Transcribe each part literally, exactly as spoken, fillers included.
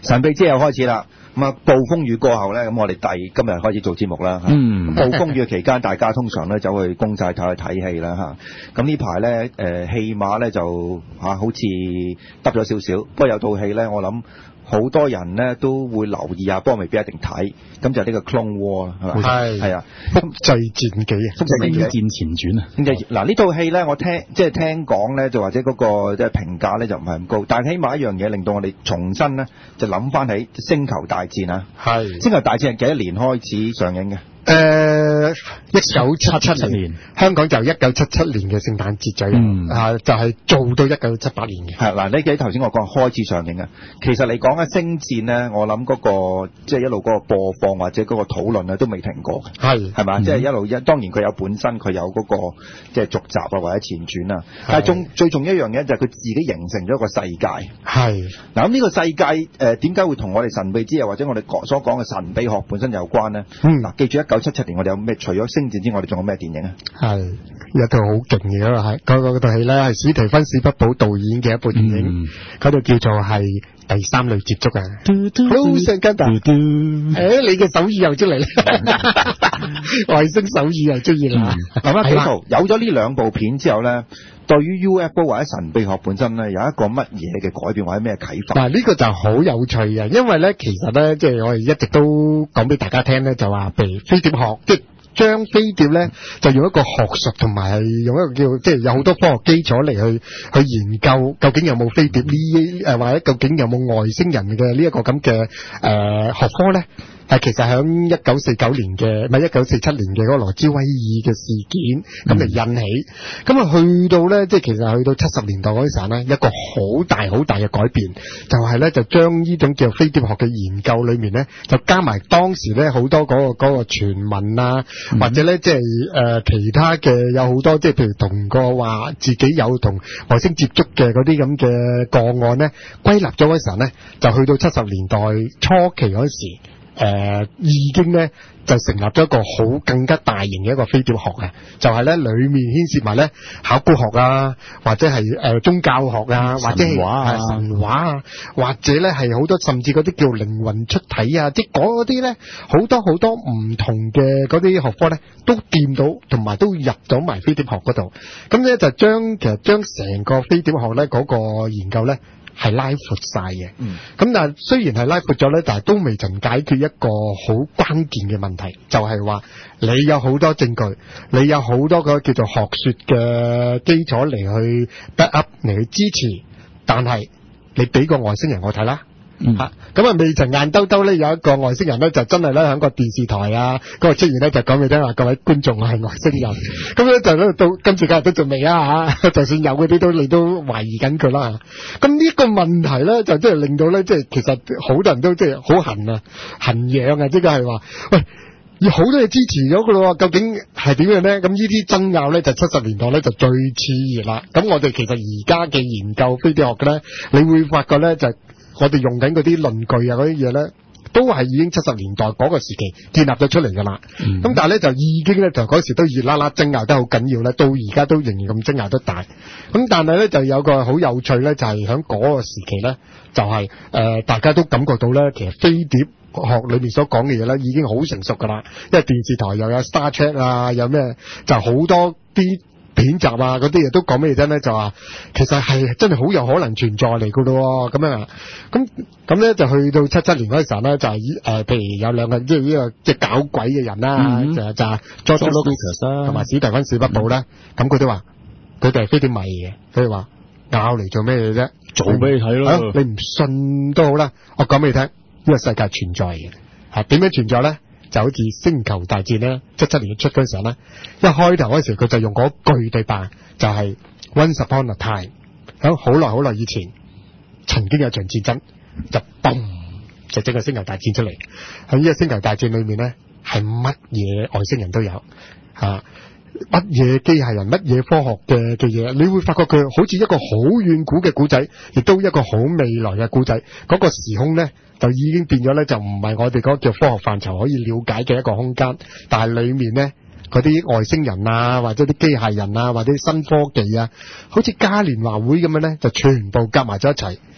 神秘之夜開始啦。咁啊，暴風雨過後咧，咁我哋第今日開始做節目啦。嗯，暴風雨嘅期間，大家通常咧走去公債睇去睇戲啦嚇。咁呢排咧誒戲碼咧就嚇、啊、好似得咗少少，不過有套戲咧，我諗好多人咧都會留意下，不過未必一定睇。咁就係呢個 Clone War 係咪？係係啊，複製戰記啊，複製戰前傳啊。咁就嗱呢套戲咧，我聽即係聽講咧，就或者嗰個即係評價咧就唔係咁高，但係起碼一樣嘢令到我哋重新咧就諗翻起星球大戰啊。係星球大戰係幾多年開始上映嘅？誒一九七七年，香港就一九七七年嘅聖誕節左右，嗯、啊就係、是、做到一九七八年嘅。係嗱，呢幾頭先我講開始上映啊，其實你講嘅星戰咧，我諗嗰、那個即係、就是、一路嗰個播放或者嗰個討論啊，都未停過嘅。係係嘛，即係、嗯、一路一當然佢有本身佢有嗰、那個即係、就是、續集啊或者前傳啊，但係仲最重要一樣嘢就係佢自己形成咗一個世界。係嗱咁呢個世界誒點解會同我哋神秘之夜或者我哋所講嘅神秘學本身有關咧？嗯，嗱記住一九七七年我哋有咩？除咗星戰之外，我哋仲有咩電影啊？係有套好勁嘅啦，係嗰嗰套戲咧係史提芬史匹堡導演嘅一部電影，嗰度、嗯、叫做係第三類接觸啊。好聲跟啊！誒，你嘅手語又出嚟啦，外星手語又出現啦。咁啊，幾套有咗呢兩部片之後咧，對於 U F O 或者神秘學本身咧，有一個乜嘢嘅改變或者咩啟發？嗱，呢個就好有趣嘅，因為咧，其實咧，即係我哋一直都講俾大家聽咧，就話譬如飛碟學，即係將飛碟咧，就用一個學術同埋係用一個叫即係有好多科學基礎嚟去去研究，究竟有冇飛碟呢？誒，或者究竟有冇外星人嘅呢一個咁嘅誒學科咧？但其實喺一九四九年嘅，唔係一九四七年嘅嗰個羅茲威爾嘅事件咁嚟引起，咁啊、嗯、去到咧，即係其實去到七十年代嗰陣時咧，一個好大好大嘅改變，就係、是、咧就將呢種叫飛碟學嘅研究裏面咧，就加埋當時咧好多嗰、那個嗰、那個傳聞啊，嗯、或者咧即係誒其他嘅有好多即係譬如同個話自己有同外星接觸嘅嗰啲咁嘅個案咧，歸納咗嗰陣時咧，就去到七十年代初期嗰時。誒、呃，已經咧就成立咗一個好更加大型嘅一個飛碟學啊，就係、是、咧裏面牽涉埋咧考古學啊，或者係誒、呃、宗教學啊，或者係神話啊，神話啊，或者咧係好多甚至嗰啲叫靈魂出體啊，即係嗰啲咧好多好多唔同嘅嗰啲學科咧都掂到，同埋都入咗埋飛碟學嗰度，咁咧就將其實將成個飛碟學咧嗰個研究咧。係拉闊晒嘅，咁、嗯、但係雖然係拉闊咗咧，但係都未曾解決一個好關鍵嘅問題，就係、是、話你有好多證據，你有好多個叫做學說嘅基礎嚟去 back up 嚟去支持，但係你俾個外星人我睇啦。嗯，吓咁啊，未曾硬兜兜咧，有一個外星人咧，就真係咧喺個電視台啊嗰度出現咧，就講俾你聽話，各位觀眾係外星人，咁咧就咧到今次今日都仲未啊吓，就算有嗰啲都你都懷疑緊佢啦。咁呢個問題咧，就即係令到咧，即係其實好多人都即係好痕啊，痕癢啊，即係話喂。要好多嘢支持咗噶咯，究竟係點樣咧？咁呢啲爭拗咧就七十年代咧就最熾熱啦。咁我哋其實而家嘅研究飛碟學嘅咧，你會發覺咧就我哋用緊嗰啲論據啊嗰啲嘢咧，都係已經七十年代嗰個時期建立咗出嚟噶啦。咁、嗯、但係咧就已經咧就嗰時都熱辣辣爭拗得好緊要咧，到而家都仍然咁爭拗得大。咁但係咧就有個好有趣咧，就係喺嗰個時期咧，就係、是、誒、呃、大家都感覺到咧，其實飛碟學裏面所講嘅嘢咧，已經好成熟噶啦，因為電視台又有 Star Trek 啊，有咩就好多啲片集啊，嗰啲嘢都講俾你聽咧，就話其實係真係好有可能存在嚟噶咯，咁樣啊，咁咁咧就去到七七年嗰陣時候咧，就係、是、誒、呃，譬如有兩個即係呢個即係搞鬼嘅人啦，嗯、就就係 George Lucas 同埋史蒂芬史匹堡咧，咁佢都話佢哋係飛碟迷嘅，佢哋話拗嚟做咩嘢啫？做俾你睇咯、啊，你唔信都好啦，我講俾你聽。呢個世界存在嘅，嚇點樣存在咧？就好似星球大戰咧，七七年出嗰陣時候咧，一開頭嗰時佢就用嗰句對白，就係、是、Once upon a time，喺好耐好耐以前，曾經有場戰爭，就嘣就整個星球大戰出嚟。喺呢個星球大戰裏面咧，係乜嘢外星人都有嚇。乜嘢機械人，乜嘢科學嘅嘅嘢，你會發覺佢好似一個好遠古嘅古仔，亦都一個好未來嘅古仔。嗰個時空咧就已經變咗咧，就唔係我哋嗰個叫科學範疇可以了解嘅一個空間。但係裏面咧嗰啲外星人啊，或者啲機械人啊，或者新科技啊，好似嘉年華會咁樣咧，就全部夾埋咗一齊。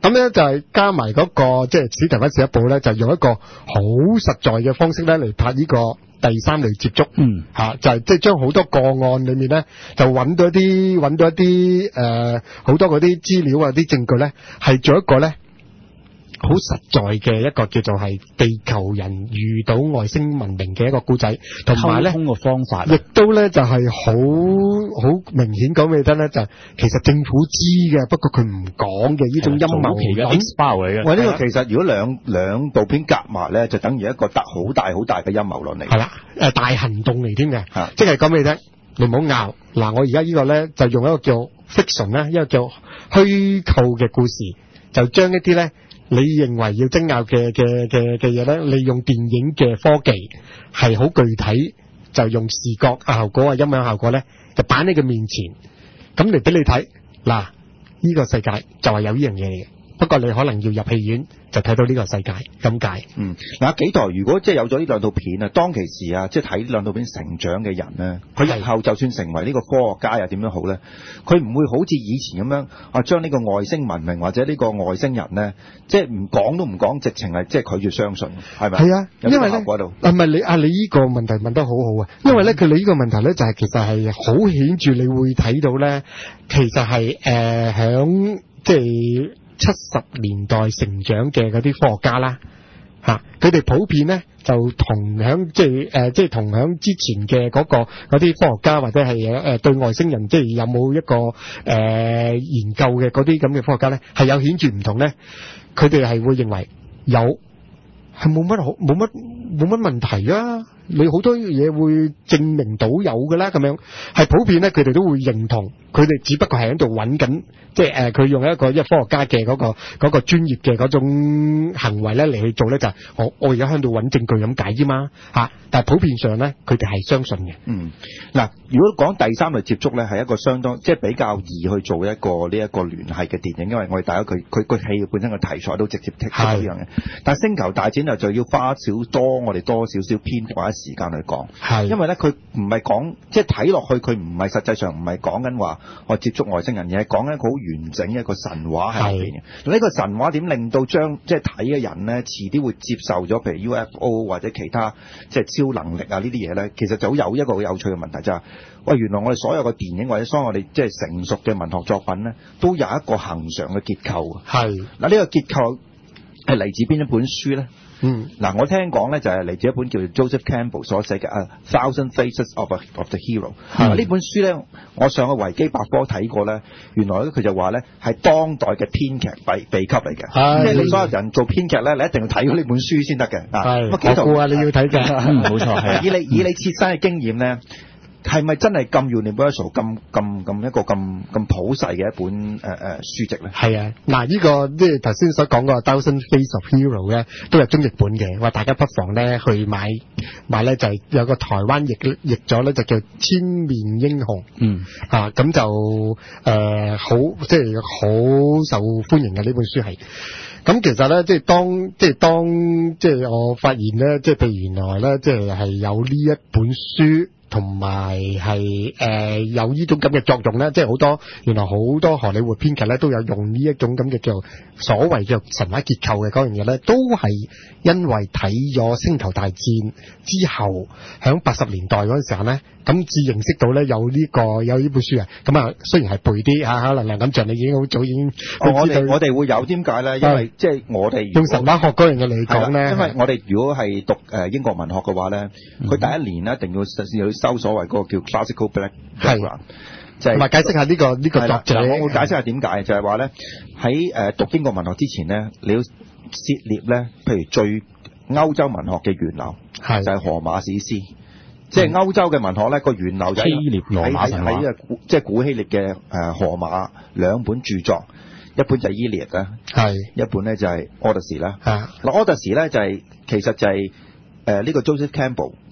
咁咧就係加埋嗰個即係史提芬史匹堡咧，就用一個好實在嘅方式咧嚟拍呢個第三類接觸，嗯嚇，就係即係將好多個案裏面咧，就揾到一啲揾到一啲誒好多嗰啲資料啊、啲證據咧，係做一個咧好實在嘅一個叫做係地球人遇到外星文明嘅一個故仔，同埋咧溝通嘅方法，亦都咧就係好好明顯講俾你聽咧，就係其實政府知嘅，不過佢唔講嘅呢種陰謀期嘅 X 包嚟嘅。 喂，呢個其實如果兩兩部片夾埋咧，就等於一個得好大好大嘅陰謀論嚟。 係啦，誒大行動嚟添嘅，即係講俾你聽，你唔好拗。嗱，我而家呢個咧就用一個叫 fiction 咧，一個叫虛構嘅故事，就將一啲咧你認為要爭拗嘅嘅嘅嘅嘢咧，利用電影嘅科技係好具體，就用視覺效果啊、音響效果咧，就擺喺佢面前，咁嚟俾你睇。嗱，呢個世界就係有呢樣嘢嚟嘅，不過你可能要入戲院就睇到呢個世界咁解。 嗯，嗱，幾代如果即係有咗呢兩套片啊，當其時啊，即係睇呢兩套片成長嘅人咧，佢日後就算成為呢個科學家又點樣好咧，佢唔會好似以前咁樣啊，將呢個外星文明或者呢個外星人咧，即係唔講都唔講，直情係即係拒絕相信，係咪？係啊，因為咧，啊唔係你啊，你呢個問題問得好好啊，因為咧佢你呢個問題咧就係其實係好顯著，你會睇到咧，其實係誒響即係七十年代成長嘅嗰啲科學家啦，嚇佢哋普遍咧就同響即係誒即係同響之前嘅嗰個嗰啲科學家或者係誒對外星人即係有冇一個誒、呃、研究嘅嗰啲咁嘅科學家咧係有顯著唔同咧，佢哋係會認為有係冇乜好冇乜冇乜問題啊，你好多嘢會證明到有㗎啦，咁樣係普遍咧，佢哋都會認同，佢哋只不過係喺度揾緊。即係誒，佢、呃、用一個一個科學家嘅嗰、那個嗰、那個專業嘅嗰種行為咧嚟去做咧，就係、是、我我而家喺度揾證據咁解啫嘛嚇。但係普遍上咧，佢哋係相信嘅。嗯，嗱，如果講第三類接觸咧，係一個相當即係比較易去做一個呢一個聯繫嘅電影，因為我哋大家佢佢個戲本身嘅題材都直接剔出呢樣嘢。但係星球大戰就要花少多我哋多少少篇幅或者時間去講，係因為咧佢唔係講即係睇落去佢唔係實際上唔係講緊話我接觸外星人，而係講緊好完整一個神話喺入邊嘅。呢個神話點令到將即係睇嘅人咧，遲啲會接受咗，譬如 U F O 或者其他即係超能力啊呢啲嘢咧，其實就好有一個好有趣嘅問題就係、是，喂，原來我哋所有嘅電影或者所有我哋即係成熟嘅文學作品咧，都有一個恆常嘅結構。係嗱，呢個結構係嚟自邊一本書咧？嗯，嗱，我聽講咧就係嚟自一本叫做 Joseph Campbell 所寫嘅《A Thousand Faces of a, of the Hero》。呢本書咧，我上去維基百科睇過咧，原來咧佢就話咧係當代嘅編劇秘秘笈嚟嘅，即係你所有人做編劇咧，你一定要睇咗呢本書先得嘅。係，我估啊，你要睇嘅，冇錯係。以你以你切身嘅經驗咧。係咪真係咁 universal 咁咁咁一個咁咁普世嘅一本誒誒、呃、書籍咧？係啊，嗱、這、呢個即係頭先所講個 Thousand Faces of Hero 咧，都有中譯本嘅，話大家不妨咧去買買咧就係、是、有個台灣譯譯咗咧就叫千面英雄，嗯啊咁就誒、呃、好即係好受歡迎嘅呢本書係。咁其實咧，即係當即係當即係我發現咧，即係譬如原來咧，即係係有呢一本書。同埋係誒有呢種咁嘅作用咧，即係好多原來好多荷里活編劇咧都有用呢一種咁嘅叫所謂叫神話結構嘅嗰樣嘢咧，都係因為睇咗星球大戰之後，響八十年代嗰陣時候咧，咁至認識到咧有呢、這個有呢本書啊。咁啊，雖然係背啲嚇，可能梁錦祥你已經好早已經、哦、我哋我哋會有點解咧？因為即係我哋用神話學嗰樣嘢嚟講咧，因為我哋如果係讀誒英國文學嘅話咧，佢、嗯、第一年咧一定要要收所謂嗰個叫 classical background，就係、是、解釋下呢、這個呢、這個作者。我會解釋下點解，就係話咧喺誒讀英國文學之前咧，你要涉獵咧，譬如最歐洲文學嘅源流，就係、是、荷馬史詩，即係歐洲嘅文學咧個源流就係希臘羅馬神話，喺古即係古希臘嘅誒荷馬兩本著作，一本就係《伊利亞》啦，係一本咧就係《Odyssey》啦。嗱，《Odyssey》咧就係、是、其實就係誒呢個 Joseph Campbell。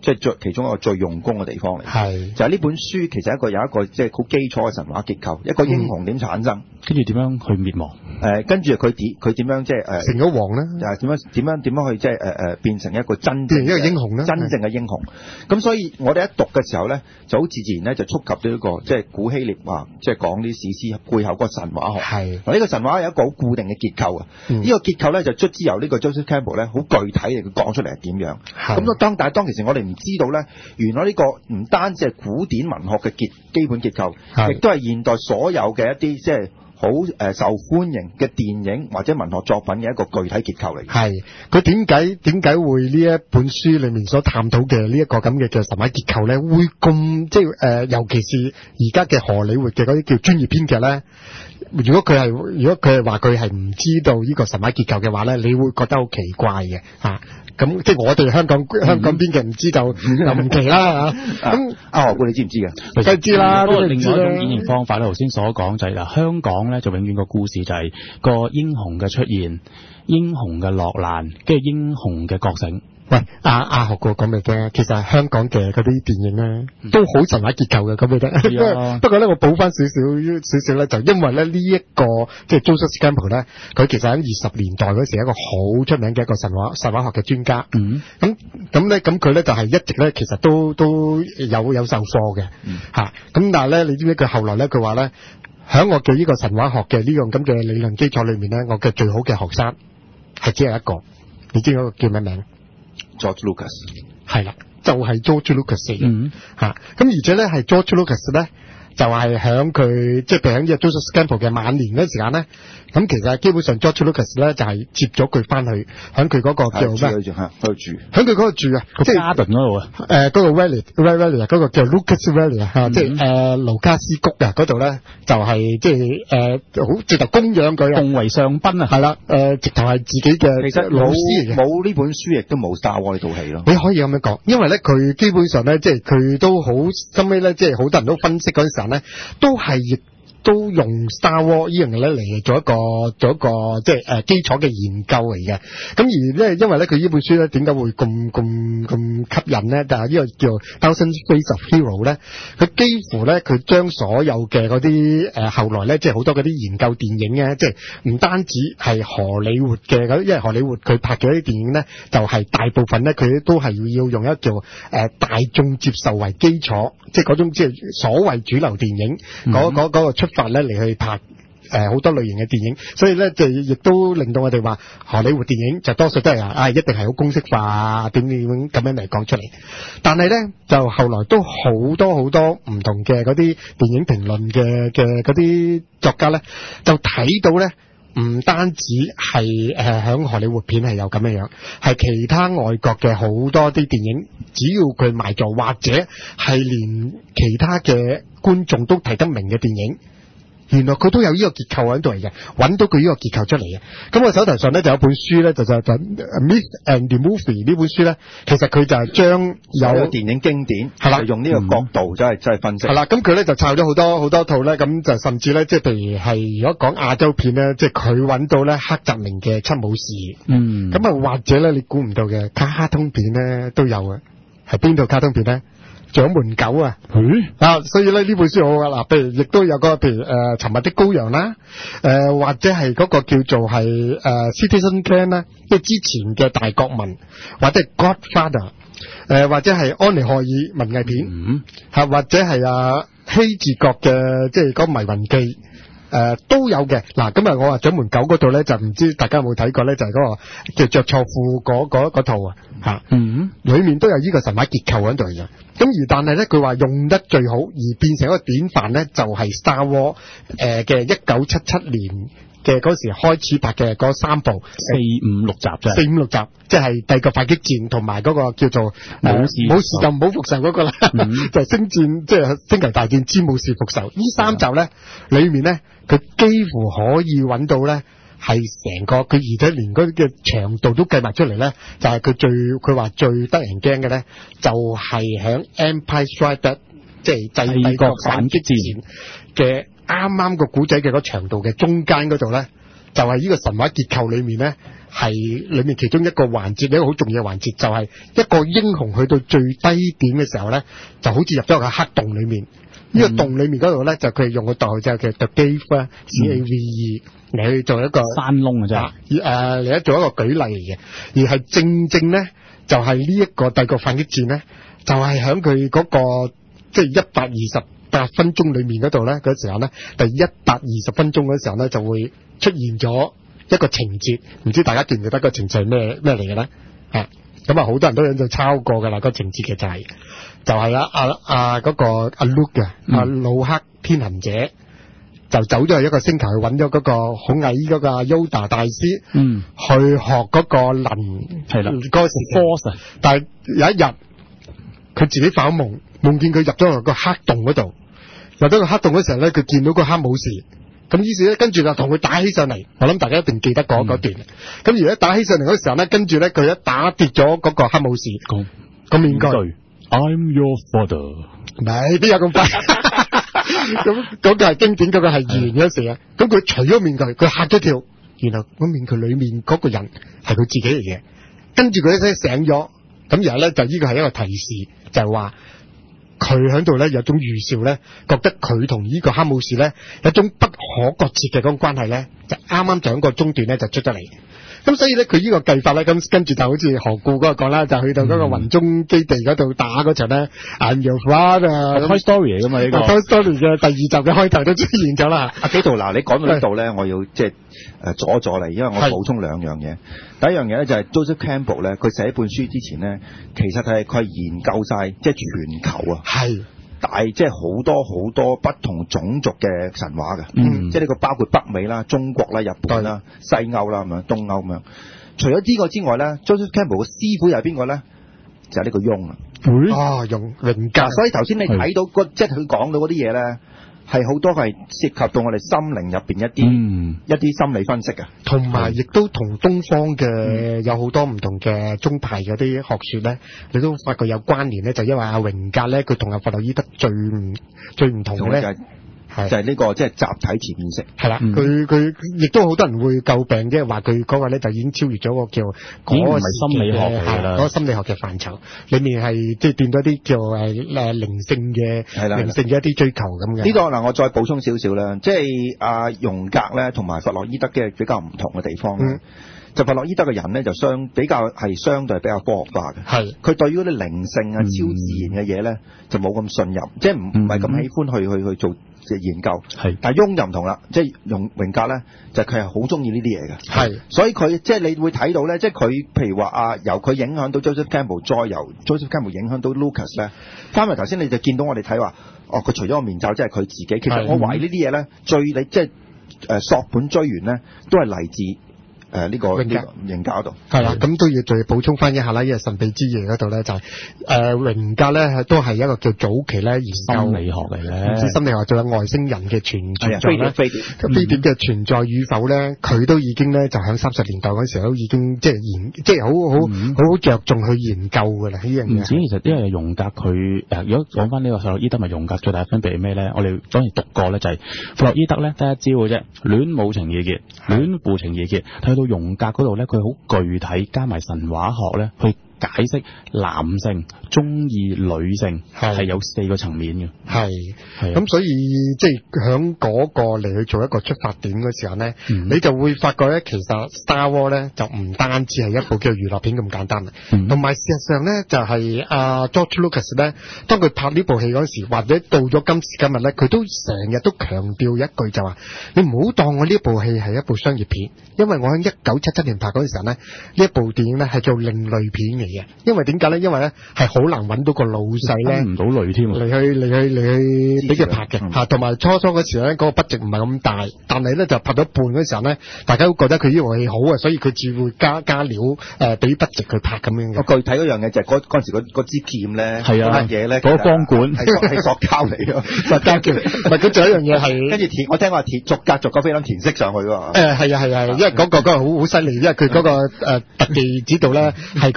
即係最其中一個最用功嘅地方嚟。係就係、是、呢本書其實一個有一個即係好基礎嘅神話結構，一個英雄點產生， 跟住點樣去滅亡？ 誒跟住佢點佢點樣即係誒成咗王咧？ 誒點樣點樣點樣去即係誒誒變成一個真正一個英雄咧？ 真正嘅英雄。咁所以我哋一讀嘅時候咧，就好自然咧就觸及到一個即係古希臘話，即係講啲史詩背後嗰個神話學。係嗱呢個神話有一個好固定嘅結構啊。呢、嗯、個結構咧就卒之由呢個 Joseph Campbell 咧好具體嚟佢講出嚟係點樣。咁當但係當其時我哋唔知道咧，原來呢個唔單止係古典文學嘅結基本結構，亦都係現代所有嘅一啲即係好誒受歡迎嘅電影或者文學作品嘅一個具體結構嚟。係佢點解點解會呢一本書裡面所探討嘅呢一個咁嘅嘅神話結構咧，會咁即係誒、呃，尤其是而家嘅荷里活嘅嗰啲叫專業編劇咧。如果佢係如果佢係話佢係唔知道呢個神話結構嘅話咧，你會覺得好奇怪嘅嚇。咁、啊、即係我哋香港、嗯、香港編劇唔知道就唔奇啦嚇。咁阿何故你知唔知嘅？梗係知啦。不過另外一種演繹方法咧，頭先所講就係、是、嗱，香港咧就永遠個故事就係個英雄嘅出現、英雄嘅落難，跟住英雄嘅覺醒。喂，阿阿學過講咩嘅？其實香港嘅嗰啲電影咧，都好神話結構嘅，咁你得。不過咧，我補翻少少少少咧，就因為咧呢一個即係 Joseph Campbell 咧，佢其實喺二十年代嗰時係一個好出名嘅一個神話神話學嘅專家。嗯。咁咁咧，咁佢咧就係一直咧，其實都都有有授課嘅。嗯。嚇！咁但係咧，你知唔知佢後來咧？佢話咧，喺我嘅呢個神話學嘅呢樣咁嘅理論基礎裏面咧，我嘅最好嘅學生係只有一個，你知嗰個叫咩名？George Lucas 係啦，就係、是、George Lucas 嗯吓，咁而且咧係 George Lucas 咧就係響佢即係譬如喺呢個 Joseph Campbell 嘅晚年嗰時間咧，咁其實基本上 George Lucas 咧就係接咗佢翻去響佢嗰個叫咩？喺度住，喺佢嗰度住啊，即係 Garden 嗰度啊，誒、呃、嗰、那個 Valley Valley 嗰個叫 Lucas Valley 啊、嗯，即係誒盧卡斯谷啊嗰度咧就係即係誒好直頭供養佢，奉為上賓啊，係啦，誒、呃、直頭係自己嘅其實老師嚟嘅，冇呢本書亦都冇 Star Wars 呢套戲咯。你可以咁樣講，因為咧佢基本上咧即係佢都好，後尾咧即係好多人都分析嗰陣時候咧，都係亦都用 Star Wars 呢樣嘢咧嚟做一個做一個即係誒基礎嘅研究嚟嘅。咁而咧因為咧佢呢本書咧點解會咁咁咁吸引咧？但係呢個叫 Thousand Faces of Hero 咧，佢幾乎咧佢將所有嘅嗰啲誒後來咧即係好多嗰啲研究電影咧，即係唔單止係荷里活嘅嗰，因為荷里活佢拍嘅啲電影咧，就係、是、大部分咧佢都係要要用一叫誒、呃、大眾接受為基礎，即係嗰種即係所謂主流電影嗰嗰嗰個出法咧嚟去拍誒好、呃、多類型嘅電影，所以咧就亦都令到我哋話荷里活電影就多數都係啊一定係好公式化點點咁樣嚟講出嚟。但係咧就後來都好多好多唔同嘅嗰啲電影評論嘅嘅嗰啲作家咧，就睇到咧唔單止係誒響荷里活片係有咁樣樣，係其他外國嘅好多啲電影，只要佢賣座或者係連其他嘅觀眾都睇得明嘅電影，原來佢都有呢個結構喺度嚟嘅，揾到佢呢個結構出嚟嘅。咁我手頭上咧就有本書咧，就就就 Myth and the Movie 呢本書咧，其實佢就係將有電影經典係啦，用呢個角度真係真係分析係啦。咁佢咧就抄咗好多好多套咧，咁就甚至咧即係譬如係如果講亞洲片咧，即係佢揾到咧黑澤明嘅七武士，嗯，咁啊或者咧你估唔到嘅卡通片咧都有嘅，係邊套卡通片咧？掌門狗啊，嗯、啊，所以咧呢本書好啊，嗱，譬如亦都有個譬如誒沉默的羔羊啦，誒、呃、或者係嗰個叫做係誒、呃、Citizen Kane 啦，即係之前嘅大國民，或者係 Godfather，誒、呃、或者係安妮荷爾文藝片，嗯，吓或者係啊希治閣嘅即係嗰個迷魂記。誒、呃、都有嘅。嗱，今日我話掌門狗嗰度咧，就唔知大家有冇睇過咧，就係、是、嗰個叫着錯褲嗰嗰套啊嚇，嗯，裡面都有呢個神話結構喺度嘅。咁而但係咧，佢話用得最好而變成一個典範咧，就係、是、Star Wars 誒嘅一九七七年嘅嗰時開始拍嘅嗰三部四五六集啫，四五六集即係第二個快擊戰同埋嗰個叫做武士武士就唔好復仇嗰個啦，嗯、就係星戰即係星球大戰之武士復仇呢三集咧，裡面咧。佢幾乎可以揾到咧，係成個佢而且連嗰啲嘅長度都計埋出嚟咧，就係、是、佢最佢話最得人驚嘅咧，就係喺 Empire Strikes Back 即係帝國反擊戰嘅啱啱個古仔嘅嗰長度嘅中間嗰度咧， 就係呢個神話結構裏面咧，係裏面其中一個環節，一個好重要嘅環節，就係一個英雄去到最低點嘅時候咧，就好似入咗個黑洞裏面。呢、嗯、個洞裏面嗰度咧，就佢用個代號就叫 The Cave 啦 ，C A V E 嚟去做一個山窿嘅啫。 誒嚟做一個舉例嚟嘅，而係正正咧，就係呢一個帝國反擊戰咧，就係喺佢嗰個即係一百二十八分鐘裏面嗰度咧，嗰時候咧，第一百二十分鐘嗰時候咧，就會出現咗一個情節，唔知大家記唔記得個情節係咩咩嚟嘅咧？啊，咁啊好多人都喺度抄過㗎啦，個情節嘅就係、是。就係啊啊啊嗰個阿 Luke 啊，阿魯克天行者就走咗去一個星球去揾咗嗰個好矮嗰個 Yoda 大師，嗯，去學嗰個能係啦，嗰個 force。但係有一日佢自己發夢，夢見佢入咗去個黑洞嗰度，入咗個黑洞嗰時候咧，佢見到個黑武士，咁於是咧跟住就同佢打起上嚟。我諗大家一定記得嗰嗰段。咁、嗯、而一打起上嚟嗰時候咧，跟住咧佢一打跌咗嗰個黑武士個個面具。I'm your father。唔係，邊有咁快？咁嗰個係經典，嗰、嗰個係完嗰時啊。咁佢除咗面具，佢嚇咗跳，然後嗰面具裏面嗰個人係佢自己嚟嘅。跟住佢一聲醒咗，咁然後咧就呢個係一個提示，就係話佢喺度咧有種預兆咧，覺得佢同呢個黑武士咧有一種不可割切嘅嗰種關係咧，就啱啱就喺個中段咧就出咗嚟。咁所以咧，佢呢個計法咧，咁跟住就好似何故嗰個講啦，就去到嗰個雲中基地嗰度打嗰場咧 ，I'm your father 啊 ，Toy Story 嚟噶嘛呢個 ，Toy Story 嘅第二集嘅開頭都出現咗啦。 阿紀陶，嗱，你講到呢度咧，我要即係誒阻一阻你，因為我補充兩樣嘢。第一樣嘢咧就係 Joseph Campbell 咧，佢寫本書之前咧，其實係佢係研究晒即係全球啊。係。大即係好多好多不同種族嘅神話嘅，嗯，即係呢個包括北美啦、中國啦、日本啦、西歐啦咁樣、東歐咁樣。除咗呢個之外咧 ，Joseph Campbell 嘅師傅又係邊個咧？就係、是、呢個翁啊。哦，翁榮格。所以頭先你睇到個即係佢講到嗰啲嘢咧，係好多係涉及到我哋心靈入邊一啲、嗯、一啲心理分析嘅，同埋亦都同東方嘅、嗯、有好多唔同嘅宗派嗰啲學説咧，你都發覺有關聯咧，就因為阿榮格咧，佢同阿弗洛伊德最唔最唔同嘅咧。係就係、是、呢、這個即係、就是、集體潛意識係啦，佢佢亦都好多人會詬病，即係話佢嗰個咧就已經超越咗個叫嗰個心理學嘅嗰個心理學嘅範疇，裡面係即係變咗啲叫誒誒靈性嘅靈性嘅一啲追求咁嘅。呢、這個嗱我再補充少少啦，即係阿榮格咧同埋弗洛伊德嘅比較唔同嘅地方咧。嗯就弗洛伊德嘅人咧，就相比較係相對比較科學化嘅。係佢對於嗰啲靈性啊、嗯、超自然嘅嘢咧，就冇咁信任，即係唔唔係咁喜歡去去去做研究。係，但係翁就唔同啦，即係榮榮格咧，就佢係好中意呢啲嘢嘅。係，所以佢即係你會睇到咧，即係佢譬如話啊，由佢影響到 Joseph Campbell， 再由 Joseph Campbell 影響到 Lucas 咧，翻嚟頭先你就見到我哋睇話，哦，佢除咗個面罩，即係佢自己。其實我懷疑呢啲嘢咧，最你即係誒溯本追源咧，都係嚟自。誒、呃、呢、這個榮格榮格嗰度係啦，咁都要再補充翻一下啦，因為神秘之夜嗰度咧就係誒榮格咧都係一個叫早期咧研究心理學嚟嘅，唔止心理學，仲有外星人嘅存在咧，飛碟飛碟嘅存在與否咧，佢、嗯、都已經咧就喺三十年代嗰時候都已經即係研即係好好好好着重去研究㗎啦呢樣嘢。唔止，其實因為榮格佢誒，如果講翻呢個弗洛伊德咪榮格最大分別係咩咧？我哋當然讀過咧，就係弗洛伊德咧得一招嘅啫，戀母情意結，戀父情意結，睇到榮格嗰度咧，佢好具體加埋神話學咧，去解釋男性中意女性係有四個層面嘅。係係咁，所以即係響嗰個嚟去做一個出發點嘅時候咧、嗯，你就會發覺咧，其實 Star Wars 咧就唔單止係一部叫娛樂片咁簡單啦，同、嗯、埋事實上咧就係、是、阿、啊、George Lucas 咧，當佢拍呢部戲嗰時，或者到咗今時今日咧，佢都成日都強調一句就話：你唔好當我呢部戲係一部商業片，因為我喺一九七七年拍嗰陣時候咧，呢一部電影咧係做另類片嚟。因為點解咧？因為咧係好難揾到個老細咧，唔到類添嚟去嚟去嚟去俾佢拍嘅嚇。同埋初初嗰時咧，嗰、嗰個 budget 唔係咁大，但係咧就拍到一半嗰時候咧，大家都覺得佢呢部戲好啊，所以佢只會加加料誒，俾 budget 佢拍咁樣嘅。我具體嗰樣嘢就係嗰嗰陣時嗰支劍咧，係啊乜嘢咧？嗰、嗰個光管係係塑膠嚟嘅，塑膠劍。唔係佢仲有一樣嘢係跟住填，我聽話填逐格逐個菲林填色上去喎。誒係啊係啊，因為嗰個嗰個好好犀利，因為佢嗰個誒特技指導咧係嗰時係。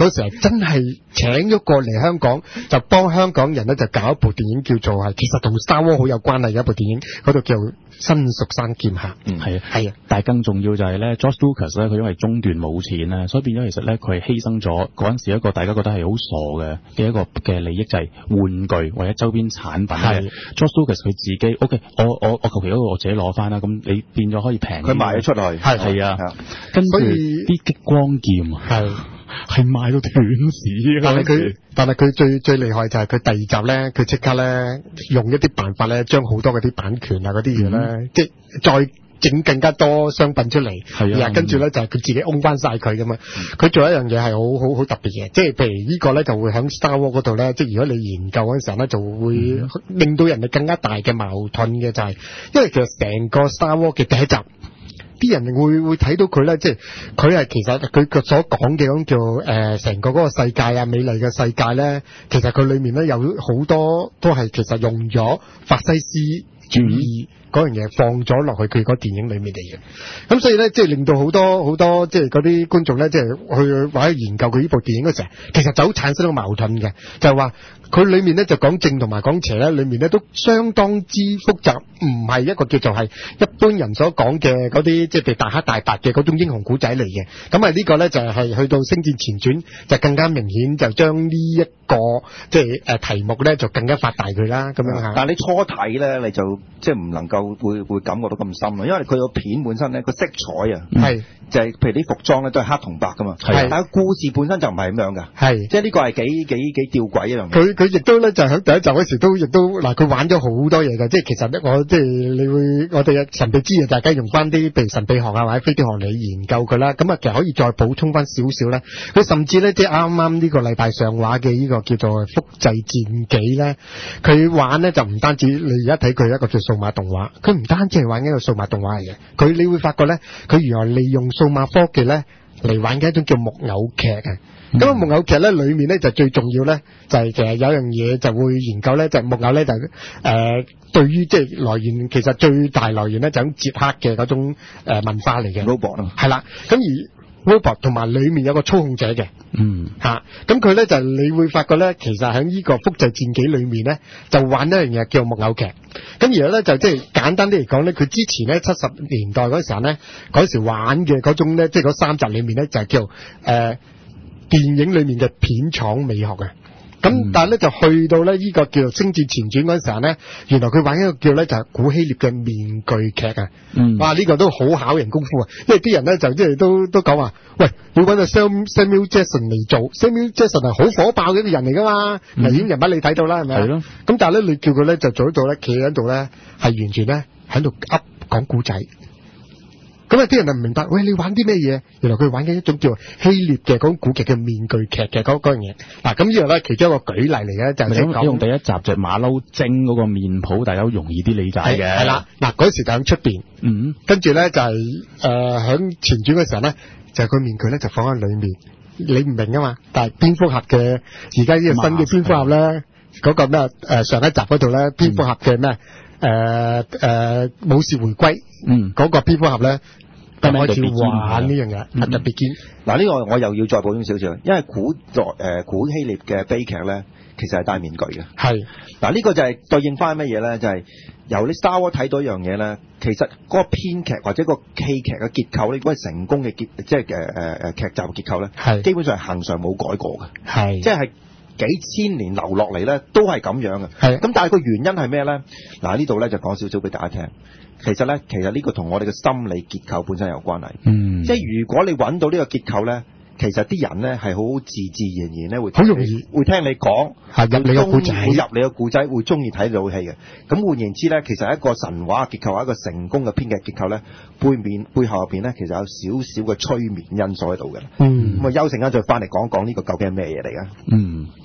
真係請咗過嚟香港，就幫香港人咧就搞一部電影叫做係，其實同 Star Wars 好有關係嘅一部電影，嗰度叫新蜀山劍客。 嗯，係啊， 係啊。 但係更重要就係咧 ，George Lucas 咧，佢因為中段冇錢咧，所以變咗其實咧，佢係犧牲咗嗰陣時一個大家覺得係好傻嘅嘅一個嘅利益，就係、是、玩具或者周邊產品嘅。George Lucas 佢自己 ，OK，我我我求其嗰個我自己攞翻啦，咁你變咗可以平。 佢賣咗出去。 係係啊，跟住啲激光劍係。係賣到斷市， 但係佢，但係佢最最厲害就係佢第二集咧，佢即刻咧用一啲辦法咧，將好多嗰啲版權啊嗰啲嘢咧，嗯、即係再整更加多商品出嚟，係啊，跟住咧就係佢自己 own 翻晒佢噶嘛。佢、嗯、做一樣嘢係好好好特別嘅，即係譬如呢個咧就會喺 Star Wars 嗰度咧，即係如果你研究嗰陣時候咧，就會令到人哋更加大嘅矛盾嘅就係、是，因為其實成個 Star Wars 嘅第一集。啲人會會睇到佢咧，即係佢係其實佢佢所講嘅咁叫誒成個嗰個世界啊，美麗嘅世界咧，其實佢裏面咧有好多都係其實用咗法西斯主義嗰樣嘢放咗落去佢個電影裏面嚟嘅。咁所以咧，即係令到好多好多即係嗰啲觀眾咧，即係去或者研究佢呢部電影嗰時候，其實就好產生一個矛盾嘅，就係話佢裏面咧就講正同埋講邪咧，裏面咧都相當之複雜，唔係一個叫做係一般人所講嘅嗰啲即係被大黑大白嘅嗰種英雄古仔嚟嘅。咁啊呢個咧就係去到星戰前傳就更加明顯，就將呢一個即係誒題目咧就更加發大佢啦咁樣嚇。 但係你初睇咧，你就即係唔能夠會會感覺到咁深咯，因為佢個片本身咧個色彩啊，係就係譬如啲服裝咧都係黑同白噶嘛，係，但係故事本身就唔係咁樣噶，係，即係呢個係幾幾幾吊詭一樣嘢。 佢佢亦都咧就喺第一集嗰時都亦都嗱，佢玩咗好多嘢㗎，即係其實咧我即係你會我哋神秘之夜大家用翻啲譬如神秘學啊或者飛碟學嚟研究佢啦，咁啊其實可以再補充翻少少咧。佢甚至咧即係啱啱呢個禮拜上畫嘅呢個叫做複製戰記咧，佢玩咧就唔單止你而家睇佢一個叫數碼動畫，佢唔單止係玩一個數碼動畫嚟嘅，佢你會發覺咧，佢原來利用數碼科技咧嚟玩嘅一種叫木偶劇啊。咁、嗯、啊木偶劇咧裏面咧就最重要咧就係、是、其實有樣嘢就會研究咧，就係、是、木偶咧就誒、是呃、對於即係來源其實最大來源咧就係捷克嘅嗰種誒、呃、文化嚟嘅 robot 啊，係啦，咁而 robot 同埋裏面有個操控者嘅，嗯吓，咁佢咧就你會發覺咧，其實喺呢個複製戰記裏面咧，就玩一樣嘢叫木偶劇。咁而咧就即係簡單啲嚟講咧，佢之前咧七十年代嗰時候咧，嗰時玩嘅嗰種咧，即係嗰三集裏面咧就係叫誒、呃、電影裏面嘅片廠美學嘅。咁、嗯、但係咧就去到咧呢個叫做星戰前傳嗰陣時候咧，原來佢玩一個叫咧就係古希臘嘅面具劇啊！嗯，哇呢、這個都好考人功夫啊！因為啲人咧就即係都都講話，喂，要揾個 Samuel Jackson 嚟做 Samuel Jackson 係好火爆嘅一個人嚟噶嘛，危險人物你睇到啦，係咪？係咯。咁但係咧你叫佢咧就做喺度咧，企喺度咧係完全咧喺度噏講古仔。咁啊！啲人就唔明白，喂，你玩啲咩嘢？原來佢玩緊一種叫希臘嘅嗰種古劇嘅面具劇嘅嗰嗰樣嘢。嗱，咁呢個咧其中一個舉例嚟嘅，就係講用第一集就馬騮精嗰個面譜，大家好容易啲理解嘅。係啦，嗱嗰時就喺出邊，嗯，跟住咧就係誒喺前傳嘅時候咧，就係、是、個面具咧就放喺裏面，你唔明啊嘛。但係蝙蝠俠嘅而家呢個新嘅蝙蝠俠咧，嗰、那個咩誒、呃、上一集嗰度咧，蝙蝠俠嘅咩誒誒武士回歸，嗯，嗰、那個蝙蝠俠咧。就開始玩呢樣嘢，係特別堅。嗱，呢個我又要再補充少少，因為古代誒、呃、古希臘嘅悲劇咧，其實係戴面具嘅。係嗱，呢、這個就係對應翻乜嘢咧？就係、是、由你 Star Wars 睇到一樣嘢咧，其實嗰個編劇或者個戲劇嘅結構咧，如果係成功嘅結，即係誒誒誒劇集嘅結構咧，係基本上係恒常冇改過嘅。係即係幾千年流落嚟咧，都係咁樣嘅。係咁，但係個原因係咩咧？嗱，呢度咧就講少少俾大家聽。其實咧，其實呢個同我哋嘅心理結構本身有關係。嗯，即係如果你揾到呢個結構咧，其實啲人咧係好自自然然咧會好容易會聽你講，係入你個故仔，會入你個故仔，會中意睇呢套戲嘅。咁換言之咧，其實一個神話嘅結構，一個成功嘅編劇結構咧，背面背後入邊咧，其實有少少嘅催眠因素喺度嘅。嗯，咁啊，休陣間再翻嚟講講呢個究竟係咩嘢嚟嘅？嗯。